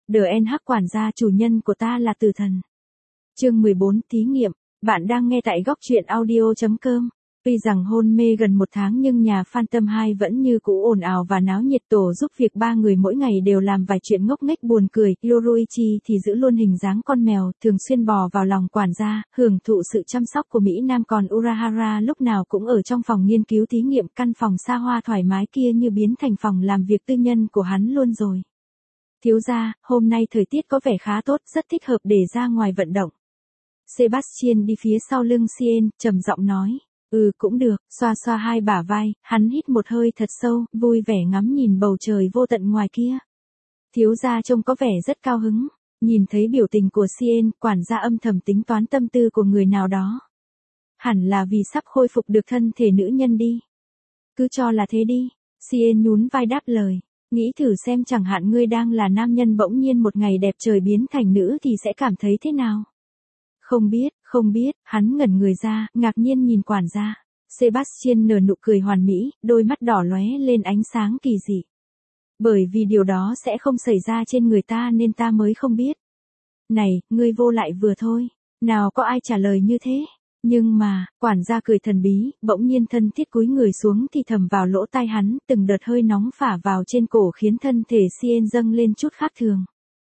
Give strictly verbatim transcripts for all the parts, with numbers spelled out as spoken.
đê en hát quản gia, chủ nhân của ta là tử thần. Chương mười bốn thí nghiệm. Bạn đang nghe tại góc truyện audio chấm com. Tuy rằng hôn mê gần một tháng nhưng nhà Phantom hai vẫn như cũ ồn ào và náo nhiệt, tổ giúp việc ba người mỗi ngày đều làm vài chuyện ngốc nghếch buồn cười. Yoruichi thì giữ luôn hình dáng con mèo, thường xuyên bò vào lòng quản gia, hưởng thụ sự chăm sóc của Mỹ Nam, còn Urahara lúc nào cũng ở trong phòng nghiên cứu thí nghiệm, căn phòng xa hoa thoải mái kia như biến thành phòng làm việc tư nhân của hắn luôn rồi. Thiếu gia, hôm nay thời tiết có vẻ khá tốt, rất thích hợp để ra ngoài vận động. Sebastian đi phía sau lưng Cien, trầm giọng nói. Ừ cũng được, xoa xoa hai bả vai, hắn hít một hơi thật sâu, vui vẻ ngắm nhìn bầu trời vô tận ngoài kia. Thiếu gia trông có vẻ rất cao hứng, nhìn thấy biểu tình của Cien, quản gia âm thầm tính toán tâm tư của người nào đó. Hẳn là vì sắp khôi phục được thân thể nữ nhân đi. Cứ cho là thế đi, Cien nhún vai đáp lời. Nghĩ thử xem, chẳng hạn ngươi đang là nam nhân bỗng nhiên một ngày đẹp trời biến thành nữ thì sẽ cảm thấy thế nào? Không biết, không biết, hắn ngẩn người ra, ngạc nhiên nhìn quản gia. Sebastian nở nụ cười hoàn mỹ, đôi mắt đỏ lóe lên ánh sáng kỳ dị. Bởi vì điều đó sẽ không xảy ra trên người ta nên ta mới không biết. Này, ngươi vô lại vừa thôi, nào có ai trả lời như thế. Nhưng mà, quản gia cười thần bí, bỗng nhiên thân thiết cúi người xuống thì thầm vào lỗ tai hắn, từng đợt hơi nóng phả vào trên cổ khiến thân thể Cien dâng lên chút khác thường.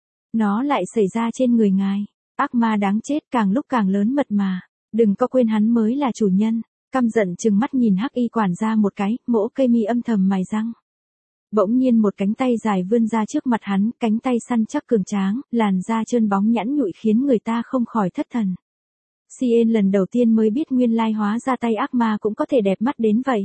Nó lại xảy ra trên người ngài. Ác ma đáng chết, càng lúc càng lớn mật mà. Đừng có quên hắn mới là chủ nhân. Căm giận trừng mắt nhìn hắc y quản gia một cái, mỗ cây mi âm thầm mài răng. Bỗng nhiên một cánh tay dài vươn ra trước mặt hắn, cánh tay săn chắc cường tráng, làn da trơn bóng nhẵn nhụi khiến người ta không khỏi thất thần. Cien lần đầu tiên mới biết nguyên lai hóa ra tay ác ma cũng có thể đẹp mắt đến vậy.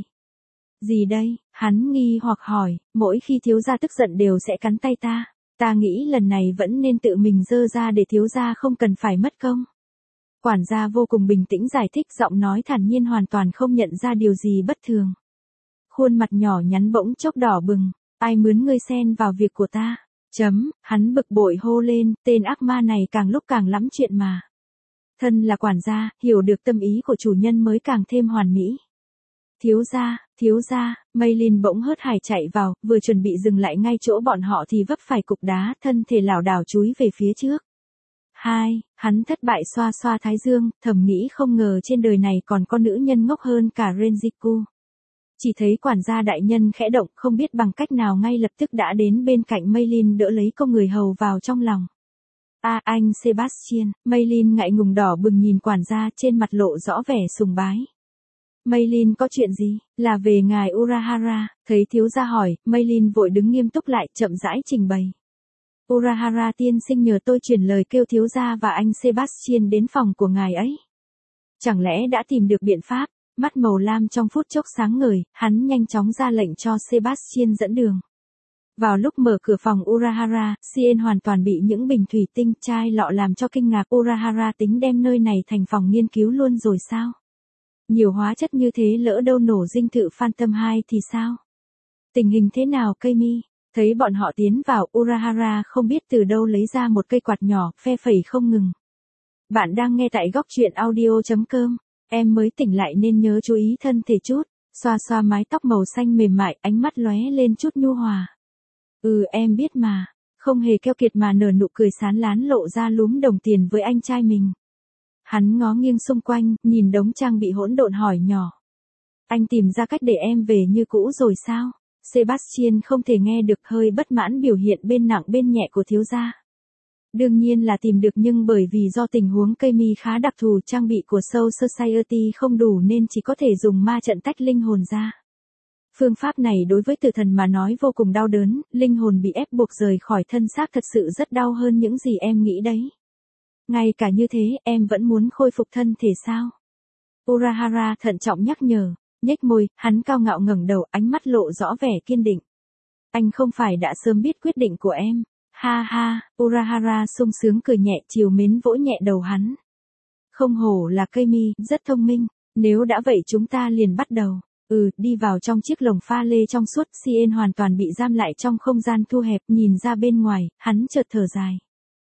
Gì đây? Hắn nghi hoặc hỏi, mỗi khi thiếu gia tức giận đều sẽ cắn tay ta. Ta nghĩ lần này vẫn nên tự mình dơ ra để thiếu gia không cần phải mất công. Quản gia vô cùng bình tĩnh giải thích, giọng nói thản nhiên, hoàn toàn không nhận ra điều gì bất thường. Khuôn mặt nhỏ nhắn bỗng chốc đỏ bừng, ai mướn ngươi xen vào việc của ta? Chấm, hắn bực bội hô lên, tên ác ma này càng lúc càng lắm chuyện mà. Thân là quản gia, hiểu được tâm ý của chủ nhân mới càng thêm hoàn mỹ. Thiếu gia, thiếu gia, Maylin bỗng hớt hải chạy vào, vừa chuẩn bị dừng lại ngay chỗ bọn họ thì vấp phải cục đá, thân thể lảo đảo chúi về phía trước. Hai, hắn thất bại xoa xoa thái dương, thầm nghĩ không ngờ trên đời này còn có nữ nhân ngốc hơn cả Renjiku. Chỉ thấy quản gia đại nhân khẽ động, không biết bằng cách nào ngay lập tức đã đến bên cạnh Maylin đỡ lấy cô người hầu vào trong lòng. À anh Sebastian, Maylin ngại ngùng đỏ bừng nhìn quản gia, trên mặt lộ rõ vẻ sùng bái. Maylin có chuyện gì? Là về ngài Urahara. Thấy thiếu gia hỏi, Maylin vội đứng nghiêm túc lại, chậm rãi trình bày. Urahara tiên sinh nhờ tôi truyền lời kêu thiếu gia và anh Sebastian đến phòng của ngài ấy. Chẳng lẽ đã tìm được biện pháp? Mắt màu lam trong phút chốc sáng ngời, hắn nhanh chóng ra lệnh cho Sebastian dẫn đường. Vào lúc mở cửa phòng Urahara, Cien hoàn toàn bị những bình thủy tinh, chai lọ làm cho kinh ngạc. Urahara tính đem nơi này thành phòng nghiên cứu luôn rồi sao? Nhiều hóa chất như thế lỡ đâu nổ dinh thự Phantom hai thì sao? Tình hình thế nào cây mi? Thấy bọn họ tiến vào, Urahara không biết từ đâu lấy ra một cây quạt nhỏ, phe phẩy không ngừng. Bạn đang nghe tại góc truyện audio chấm com. Em mới tỉnh lại nên nhớ chú ý thân thể chút. Xoa xoa mái tóc màu xanh mềm mại, ánh mắt lóe lên chút nhu hòa. Ừ em biết mà. Không hề keo kiệt mà nở nụ cười sán lán, lộ ra lúm đồng tiền với anh trai mình. Hắn ngó nghiêng xung quanh, nhìn đống trang bị hỗn độn hỏi nhỏ. Anh tìm ra cách để em về như cũ rồi sao? Sebastian không thể nghe được, hơi bất mãn biểu hiện bên nặng bên nhẹ của thiếu gia. Đương nhiên là tìm được, nhưng bởi vì do tình huống cây mi khá đặc thù, trang bị của Soul Society không đủ nên chỉ có thể dùng ma trận tách linh hồn ra. Phương pháp này đối với tử thần mà nói vô cùng đau đớn, linh hồn bị ép buộc rời khỏi thân xác thật sự rất đau hơn những gì em nghĩ đấy. Ngay cả như thế, em vẫn muốn khôi phục thân thể sao? Urahara thận trọng nhắc nhở, nhếch môi, hắn cao ngạo ngẩng đầu, ánh mắt lộ rõ vẻ kiên định. Anh không phải đã sớm biết quyết định của em. Ha ha, Urahara sung sướng cười nhẹ, trìu mến vỗ nhẹ đầu hắn. Không hổ là cây mi, rất thông minh, nếu đã vậy chúng ta liền bắt đầu. Ừ, đi vào trong chiếc lồng pha lê trong suốt. Cien hoàn toàn bị giam lại trong không gian thu hẹp, nhìn ra bên ngoài, hắn chợt thở dài.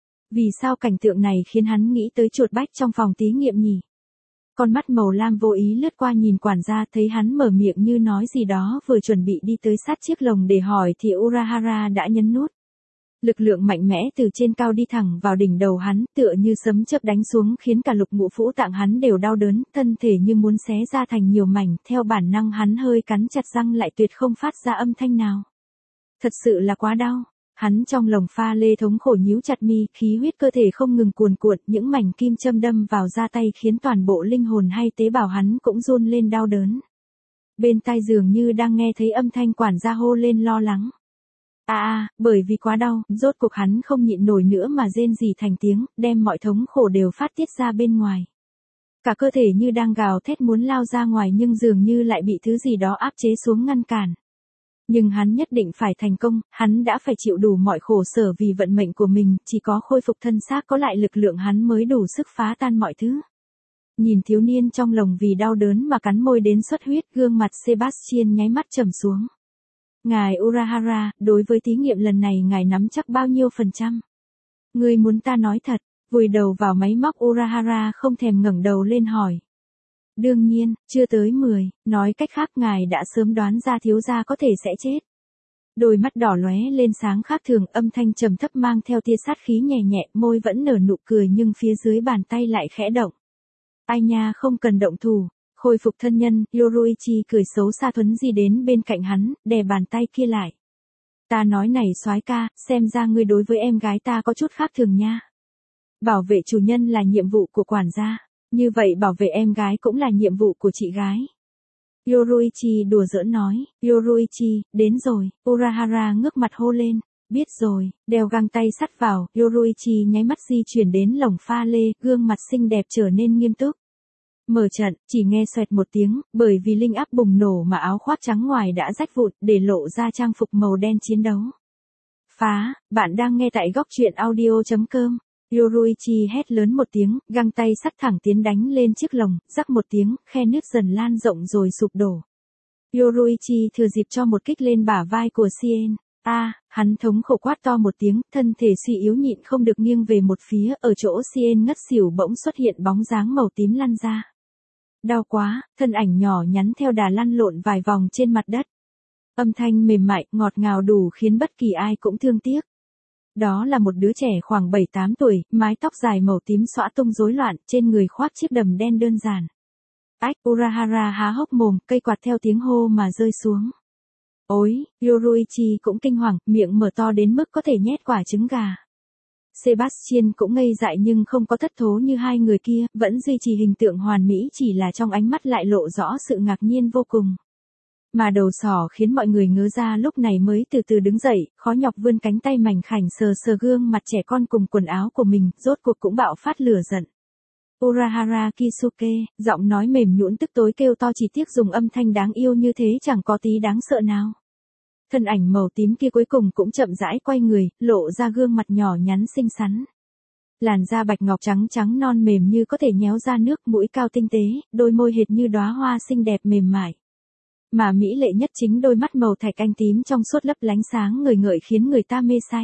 Vì sao cảnh tượng này khiến hắn nghĩ tới chuột bách trong phòng thí nghiệm nhỉ? Con mắt màu lam vô ý lướt qua nhìn quản gia, thấy hắn mở miệng như nói gì đó, vừa chuẩn bị đi tới sát chiếc lồng để hỏi thì Urahara đã nhấn nút. Lực lượng mạnh mẽ từ trên cao đi thẳng vào đỉnh đầu hắn, tựa như sấm chớp đánh xuống khiến cả lục ngũ phủ tạng hắn đều đau đớn, thân thể như muốn xé ra thành nhiều mảnh, theo bản năng hắn hơi cắn chặt răng lại tuyệt không phát ra âm thanh nào. Thật sự là quá đau. Hắn trong lồng pha lê thống khổ nhíu chặt mi, khí huyết cơ thể không ngừng cuồn cuộn, những mảnh kim châm đâm vào da tay khiến toàn bộ linh hồn hay tế bào hắn cũng run lên đau đớn. Bên tai dường như đang nghe thấy âm thanh quản gia hô lên lo lắng. À à, bởi vì quá đau, rốt cuộc hắn không nhịn nổi nữa mà rên rỉ thành tiếng, đem mọi thống khổ đều phát tiết ra bên ngoài. Cả cơ thể như đang gào thét muốn lao ra ngoài nhưng dường như lại bị thứ gì đó áp chế xuống ngăn cản. Nhưng hắn nhất định phải thành công, hắn đã phải chịu đủ mọi khổ sở vì vận mệnh của mình, chỉ có khôi phục thân xác có lại lực lượng hắn mới đủ sức phá tan mọi thứ. Nhìn thiếu niên trong lồng vì đau đớn mà cắn môi đến xuất huyết, gương mặt Sebastian nháy mắt trầm xuống. Ngài Urahara, đối với thí nghiệm lần này ngài nắm chắc bao nhiêu phần trăm? Ngươi muốn ta nói thật, vùi đầu vào máy móc Urahara không thèm ngẩng đầu lên hỏi. Đương nhiên, chưa tới mười, nói cách khác ngài đã sớm đoán ra thiếu gia có thể sẽ chết. Đôi mắt đỏ lóe lên sáng khác thường, âm thanh trầm thấp mang theo tia sát khí nhẹ nhẹ, môi vẫn nở nụ cười nhưng phía dưới bàn tay lại khẽ động. Ai nha, không cần động thủ. Khôi phục thân nhân, Yoruichi cười xấu xa thuấn di đến bên cạnh hắn, đè bàn tay kia lại. Ta nói này soái ca, xem ra ngươi đối với em gái ta có chút khác thường nha. Bảo vệ chủ nhân là nhiệm vụ của quản gia, như vậy bảo vệ em gái cũng là nhiệm vụ của chị gái. Yoruichi đùa giỡn nói, Yoruichi, đến rồi, Urahara ngước mặt hô lên, biết rồi, đeo găng tay sắt vào, Yoruichi nháy mắt di chuyển đến lồng pha lê, gương mặt xinh đẹp trở nên nghiêm túc. Mở trận, chỉ nghe xoẹt một tiếng, bởi vì linh áp bùng nổ mà áo khoác trắng ngoài đã rách vụn, để lộ ra trang phục màu đen chiến đấu. Phá, bạn đang nghe tại góc truyện audio chấm com. Yoruichi hét lớn một tiếng, găng tay sắt thẳng tiến đánh lên chiếc lồng, rắc một tiếng, khe nứt dần lan rộng rồi sụp đổ. Yoruichi thừa dịp cho một kích lên bả vai của Sien. A, à, hắn thống khổ quát to một tiếng, thân thể suy yếu nhịn không được nghiêng về một phía, ở chỗ Sien ngất xỉu bỗng xuất hiện bóng dáng màu tím lăn ra. Đau quá, thân ảnh nhỏ nhắn theo đà lăn lộn vài vòng trên mặt đất. Âm thanh mềm mại, ngọt ngào đủ khiến bất kỳ ai cũng thương tiếc. Đó là một đứa trẻ khoảng bảy tám tuổi, mái tóc dài màu tím xõa tung rối loạn, trên người khoác chiếc đầm đen đơn giản. Ách, Urahara há hốc mồm, cây quạt theo tiếng hô mà rơi xuống. Ôi, Yoruichi cũng kinh hoàng, miệng mở to đến mức có thể nhét quả trứng gà. Sebastian cũng ngây dại nhưng không có thất thố như hai người kia, vẫn duy trì hình tượng hoàn mỹ, chỉ là trong ánh mắt lại lộ rõ sự ngạc nhiên vô cùng. Mà đầu sỏ khiến mọi người ngớ ra lúc này mới từ từ đứng dậy, khó nhọc vươn cánh tay mảnh khảnh sờ sờ gương mặt trẻ con cùng quần áo của mình, rốt cuộc cũng bạo phát lửa giận. Urahara Kisuke, giọng nói mềm nhũn tức tối kêu to, chỉ tiếc dùng âm thanh đáng yêu như thế chẳng có tí đáng sợ nào. Thân ảnh màu tím kia cuối cùng cũng chậm rãi quay người, lộ ra gương mặt nhỏ nhắn xinh xắn. Làn da bạch ngọc trắng trắng non mềm như có thể nhéo ra nước, mũi cao tinh tế, đôi môi hệt như đóa hoa xinh đẹp mềm mại. Mà mỹ lệ nhất chính đôi mắt màu thạch anh tím trong suốt lấp lánh sáng ngời ngợi khiến người ta mê say.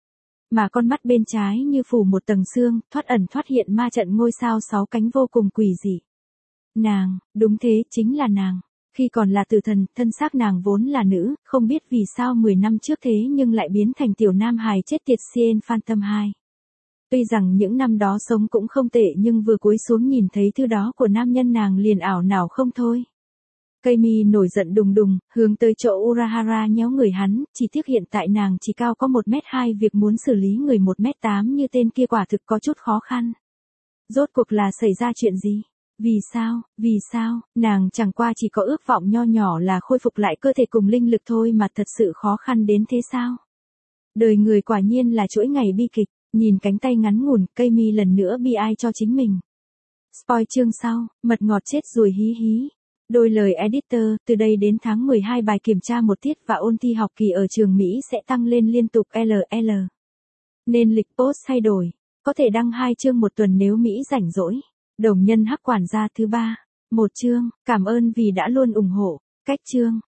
Mà con mắt bên trái như phủ một tầng sương, thoát ẩn thoát hiện ma trận ngôi sao sáu cánh vô cùng quỷ dị. Nàng, đúng thế, chính là nàng. Khi còn là tử thần, thân xác nàng vốn là nữ, không biết vì sao mười năm trước thế nhưng lại biến thành tiểu nam hài chết tiệt Sien Phantom hai. Tuy rằng những năm đó sống cũng không tệ nhưng vừa cúi xuống nhìn thấy thứ đó của nam nhân nàng liền ảo não không thôi. Cây mi nổi giận đùng đùng, hướng tới chỗ Urahara nhéo người hắn, chỉ tiếc hiện tại nàng chỉ cao có một mét hai, việc muốn xử lý người một mét tám như tên kia quả thực có chút khó khăn. Rốt cuộc là xảy ra chuyện gì? Vì sao, vì sao, nàng chẳng qua chỉ có ước vọng nho nhỏ là khôi phục lại cơ thể cùng linh lực thôi mà thật sự khó khăn đến thế sao? Đời người quả nhiên là chuỗi ngày bi kịch, nhìn cánh tay ngắn ngủn, cây mi lần nữa bi ai cho chính mình. Spoil chương sau, mật ngọt chết rồi hí hí. Đôi lời editor, từ đây đến tháng mười hai bài kiểm tra một tiết và ôn thi học kỳ ở trường Mỹ sẽ tăng lên liên tục lờ lờ. Nên lịch post thay đổi, có thể đăng hai chương một tuần nếu Mỹ rảnh rỗi. Đồng nhân hắc quản gia thứ ba, một chương, cảm ơn vì đã luôn ủng hộ. Cách chương.